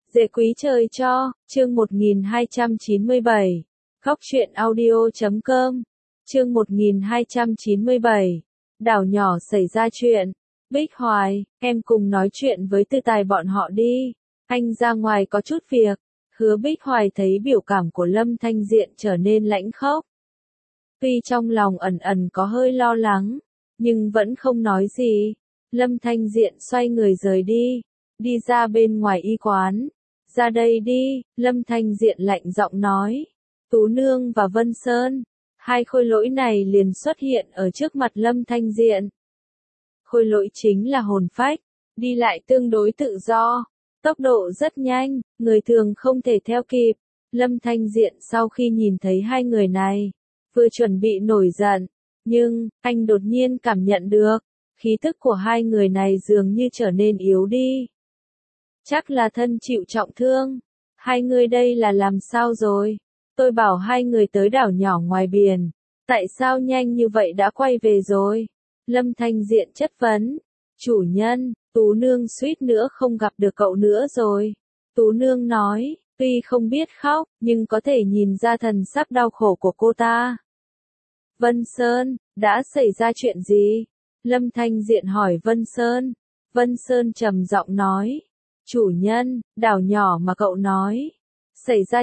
Dễ quý trời cho, chương 1297. Góc truyện audio.com. Chương 1297. Đảo nhỏ xảy ra chuyện. Bích Hoài, em cùng nói chuyện với Tư Tài bọn họ đi. Anh ra ngoài có chút việc. Hứa Bích Hoài thấy biểu cảm của Lâm Thanh Diện trở nên lãnh khốc. Tuy trong lòng ẩn ẩn có hơi lo lắng, nhưng vẫn không nói gì. Lâm Thanh Diện xoay người rời đi, đi ra bên ngoài y quán. Ra đây đi, Lâm Thanh Diện lạnh giọng nói. Tú Nương và Vân Sơn, hai khôi lỗi này liền xuất hiện ở trước mặt Lâm Thanh Diện. Khôi lỗi chính là hồn phách, đi lại tương đối tự do, tốc độ rất nhanh, người thường không thể theo kịp. Lâm Thanh Diện sau khi nhìn thấy hai người này, vừa chuẩn bị nổi giận, nhưng, anh đột nhiên cảm nhận được, khí tức của hai người này dường như trở nên yếu đi. Chắc là thân chịu trọng thương. Hai người đây là làm sao rồi? Tôi bảo hai người tới đảo nhỏ ngoài biển. Tại sao nhanh như vậy đã quay về rồi? Lâm Thanh Diện chất vấn. Chủ nhân, Tú Nương suýt nữa không gặp được cậu nữa rồi. Tú Nương nói, tuy không biết khóc, nhưng có thể nhìn ra thần sắc đau khổ của cô ta. Vân Sơn, đã xảy ra chuyện gì? Lâm Thanh Diện hỏi Vân Sơn. Vân Sơn trầm giọng nói. Chủ nhân, đảo nhỏ mà cậu nói. Xảy ra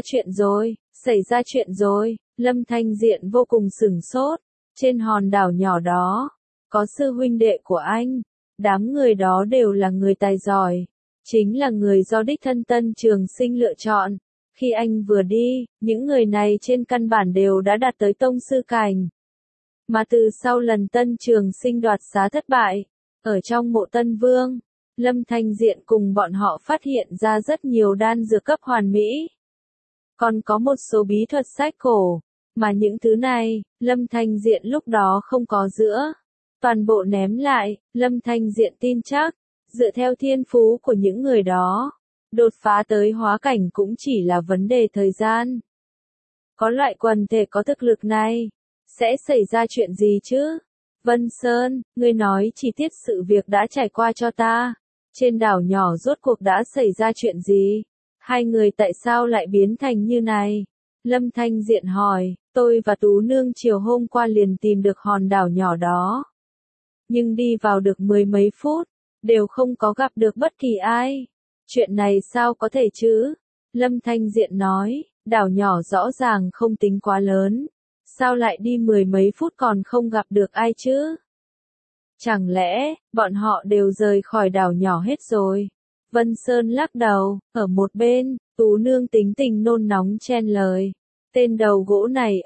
chuyện rồi, Lâm Thanh Diện vô cùng sửng sốt. Trên hòn đảo nhỏ đó, có sư huynh đệ của anh. Đám người đó đều là người tài giỏi. Chính là người do đích thân Tân Trường Sinh lựa chọn. Khi anh vừa đi, những người này trên căn bản đều đã đạt tới tông sư cảnh. Mà từ sau lần Tân Trường Sinh đoạt xá thất bại, ở trong mộ Tân Vương, Lâm Thanh Diện cùng bọn họ phát hiện ra rất nhiều đan dược cấp hoàn mỹ. Còn có một số bí thuật sách cổ, mà những thứ này, Lâm Thanh Diện lúc đó không có giữa. Toàn bộ ném lại, Lâm Thanh Diện tin chắc, dựa theo thiên phú của những người đó, đột phá tới hóa cảnh cũng chỉ là vấn đề thời gian. Có loại quần thể có thực lực này, sẽ xảy ra chuyện gì chứ? Vân Sơn, ngươi nói chi tiết sự việc đã trải qua cho ta. Trên đảo nhỏ rốt cuộc đã xảy ra chuyện gì? Hai người tại sao lại biến thành như này? Lâm Thanh Diện hỏi, tôi và Tú Nương chiều hôm qua liền tìm được hòn đảo nhỏ đó. Nhưng đi vào được mười mấy phút, đều không có gặp được bất kỳ ai. Chuyện này sao có thể chứ? Lâm Thanh Diện nói, đảo nhỏ rõ ràng không tính quá lớn. Sao lại đi mười mấy phút còn không gặp được ai chứ? Chẳng lẽ, bọn họ đều rời khỏi đảo nhỏ hết rồi? Vân Sơn lắc đầu, ở một bên, Tú Nương tính tình nôn nóng chen lời. Tên đầu gỗ này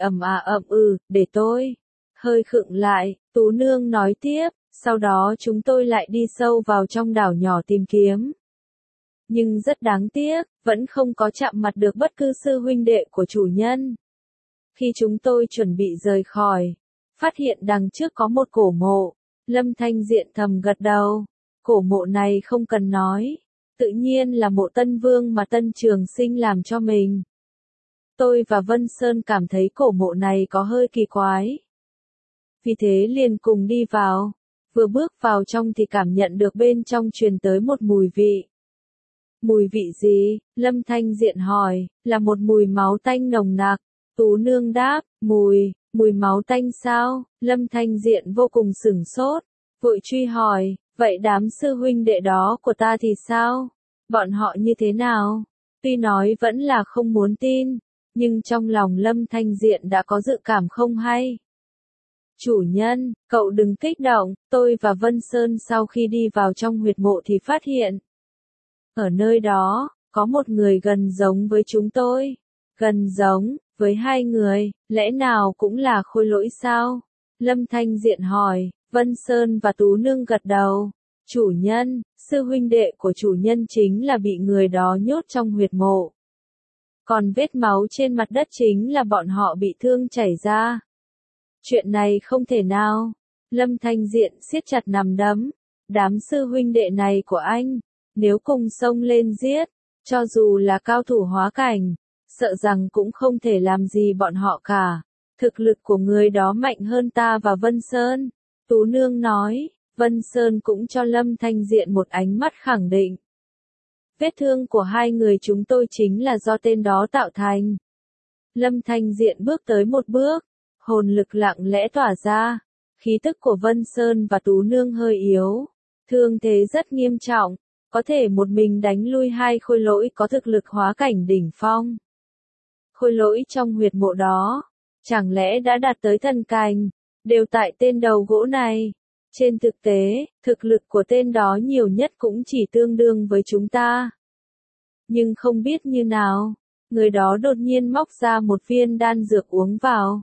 để tôi. Hơi khựng lại, Tú Nương nói tiếp, sau đó chúng tôi lại đi sâu vào trong đảo nhỏ tìm kiếm. Nhưng rất đáng tiếc, vẫn không có chạm mặt được bất cứ sư huynh đệ của chủ nhân. Khi chúng tôi chuẩn bị rời khỏi, phát hiện đằng trước có một cổ mộ. Lâm Thanh Diện thầm gật đầu. Cổ mộ này không cần nói, tự nhiên là mộ Tân Vương mà Tân Trường Sinh làm cho mình. Tôi và Vân Sơn cảm thấy cổ mộ này có hơi kỳ quái. Vì thế liền cùng đi vào. Vừa bước vào trong thì cảm nhận được bên trong truyền tới một mùi vị. Mùi vị gì? Lâm Thanh Diện hỏi, là một mùi máu tanh nồng nặc. Tú Nương đáp, mùi máu tanh sao? Lâm Thanh Diện vô cùng sửng sốt, vội truy hỏi, vậy đám sư huynh đệ đó của ta thì sao? Bọn họ như thế nào? Tuy nói vẫn là không muốn tin, nhưng trong lòng Lâm Thanh Diện đã có dự cảm không hay. Chủ nhân, cậu đừng kích động, tôi và Vân Sơn sau khi đi vào trong huyệt mộ thì phát hiện. Ở nơi đó, có một người gần giống với chúng tôi. Gần giống với hai người, lẽ nào cũng là khôi lỗi sao? Lâm Thanh Diện hỏi, Vân Sơn và Tú Nương gật đầu. Chủ nhân, sư huynh đệ của chủ nhân chính là bị người đó nhốt trong huyệt mộ. Còn vết máu trên mặt đất chính là bọn họ bị thương chảy ra. Chuyện này không thể nào. Lâm Thanh Diện siết chặt nắm đấm. Đám sư huynh đệ này của anh, nếu cùng xông lên giết, cho dù là cao thủ hóa cảnh, sợ rằng cũng không thể làm gì bọn họ cả. Thực lực của người đó mạnh hơn ta và Vân Sơn. Tú Nương nói, Vân Sơn cũng cho Lâm Thanh Diện một ánh mắt khẳng định. Vết thương của hai người chúng tôi chính là do tên đó tạo thành. Lâm Thanh Diện bước tới một bước, hồn lực lặng lẽ tỏa ra, khí tức của Vân Sơn và Tú Nương hơi yếu, thương thế rất nghiêm trọng, có thể một mình đánh lui hai khôi lỗi có thực lực hóa cảnh đỉnh phong. Khôi lỗi trong huyệt mộ đó, chẳng lẽ đã đạt tới thần cảnh, đều tại tên đầu gỗ này. Trên thực tế, thực lực của tên đó nhiều nhất cũng chỉ tương đương với chúng ta. Nhưng không biết như nào, người đó đột nhiên móc ra một viên đan dược uống vào.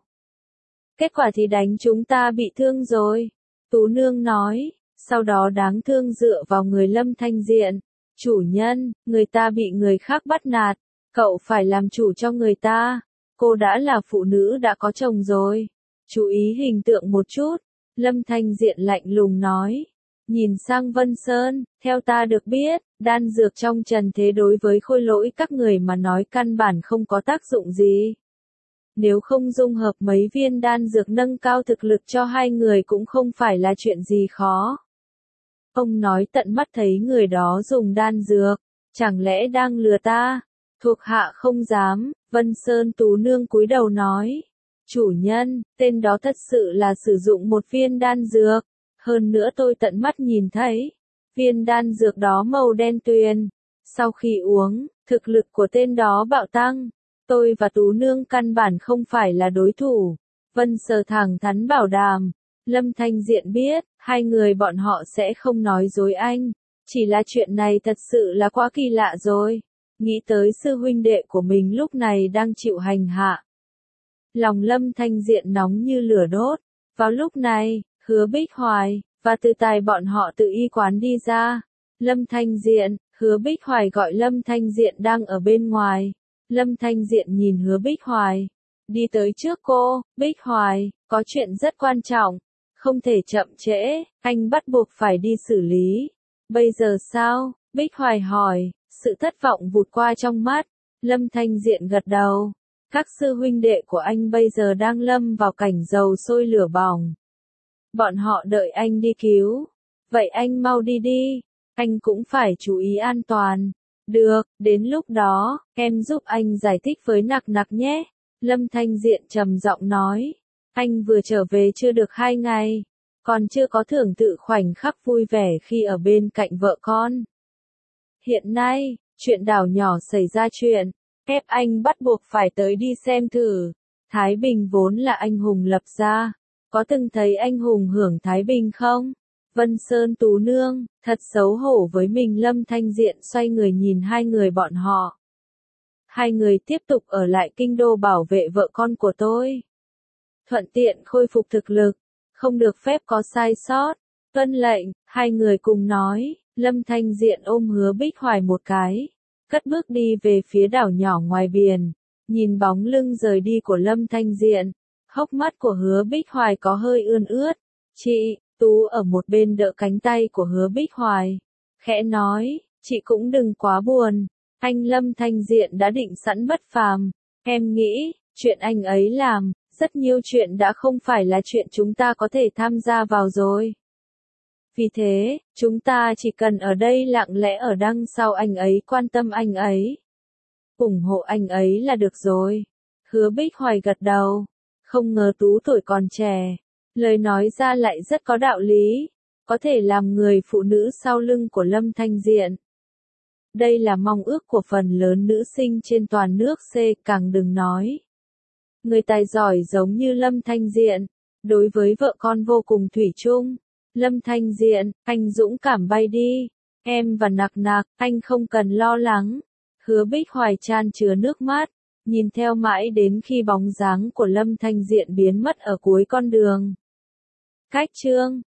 Kết quả thì đánh chúng ta bị thương rồi. Tú Nương nói, sau đó đáng thương dựa vào người Lâm Thanh Diện. Chủ nhân, người ta bị người khác bắt nạt, cậu phải làm chủ cho người ta. Cô đã là phụ nữ đã có chồng rồi. Chú ý hình tượng một chút. Lâm Thanh Diện lạnh lùng nói. Nhìn sang Vân Sơn, theo ta được biết, đan dược trong trần thế đối với khôi lỗi các người mà nói căn bản không có tác dụng gì. Nếu không dung hợp mấy viên đan dược nâng cao thực lực cho hai người cũng không phải là chuyện gì khó. Ông nói tận mắt thấy người đó dùng đan dược, chẳng lẽ đang lừa ta? Thuộc hạ không dám, Vân Sơn Tú Nương cúi đầu nói. Chủ nhân, tên đó thật sự là sử dụng một viên đan dược. Hơn nữa tôi tận mắt nhìn thấy, viên đan dược đó màu đen tuyền. Sau khi uống, thực lực của tên đó bạo tăng. Tôi và Tú Nương căn bản không phải là đối thủ. Vân Sở thẳng thắn bảo đảm. Lâm Thanh Diện biết, hai người bọn họ sẽ không nói dối anh. Chỉ là chuyện này thật sự là quá kỳ lạ rồi. Nghĩ tới sư huynh đệ của mình lúc này đang chịu hành hạ. Lòng Lâm Thanh Diện nóng như lửa đốt. Vào lúc này, Hứa Bích Hoài và Từ Tài bọn họ tự y quán đi ra. Lâm Thanh Diện, Hứa Bích Hoài gọi Lâm Thanh Diện đang ở bên ngoài. Lâm Thanh Diện nhìn Hứa Bích Hoài. Đi tới trước cô, Bích Hoài, có chuyện rất quan trọng. Không thể chậm trễ, anh bắt buộc phải đi xử lý. Bây giờ sao? Bích Hoài hỏi, sự thất vọng vụt qua trong mắt. Lâm Thanh Diện gật đầu. Các sư huynh đệ của anh bây giờ đang lâm vào cảnh dầu sôi lửa bỏng. Bọn họ đợi anh đi cứu. Vậy anh mau đi đi. Anh cũng phải chú ý an toàn. Được, đến lúc đó, em giúp anh giải thích với Nặc Nặc nhé. Lâm Thanh Diện trầm giọng nói. Anh vừa trở về chưa được 2 ngày. Còn chưa có thưởng tự khoảnh khắc vui vẻ khi ở bên cạnh vợ con. Hiện nay, chuyện đảo nhỏ xảy ra chuyện. Ép anh bắt buộc phải tới đi xem thử. Thái Bình vốn là anh hùng lập ra. Có từng thấy anh hùng hưởng Thái Bình không? Vân Sơn Tú Nương, thật xấu hổ với mình. Lâm Thanh Diện xoay người nhìn hai người bọn họ. Hai người tiếp tục ở lại kinh đô bảo vệ vợ con của tôi. Thuận tiện khôi phục thực lực, không được phép có sai sót. Tuân lệnh, hai người cùng nói. Lâm Thanh Diện ôm Hứa Bích Hoài một cái, cất bước đi về phía đảo nhỏ ngoài biển. Nhìn bóng lưng rời đi của Lâm Thanh Diện, hốc mắt của Hứa Bích Hoài có hơi ươn ướt. Chị, Tú ở một bên đỡ cánh tay của Hứa Bích Hoài, khẽ nói, chị cũng đừng quá buồn. Anh Lâm Thanh Diện đã định sẵn bất phàm. Em nghĩ, chuyện anh ấy làm, rất nhiều chuyện đã không phải là chuyện chúng ta có thể tham gia vào rồi. Vì thế, chúng ta chỉ cần ở đây lặng lẽ ở đằng sau anh ấy, quan tâm anh ấy, ủng hộ anh ấy là được rồi. Hứa Bích Hoài gật đầu. Không ngờ Tú tuổi còn trẻ, lời nói ra lại rất có đạo lý, có thể làm người phụ nữ sau lưng của Lâm Thanh Diện. Đây là mong ước của phần lớn nữ sinh trên toàn nước C, càng đừng nói. Người tài giỏi giống như Lâm Thanh Diện, đối với vợ con vô cùng thủy chung. Lâm Thanh Diện, anh dũng cảm bay đi. Em và Nặc Nặc, anh không cần lo lắng. Hứa Bích Hoài chan chứa nước mắt, nhìn theo mãi đến khi bóng dáng của Lâm Thanh Diện biến mất ở cuối con đường. Cách chương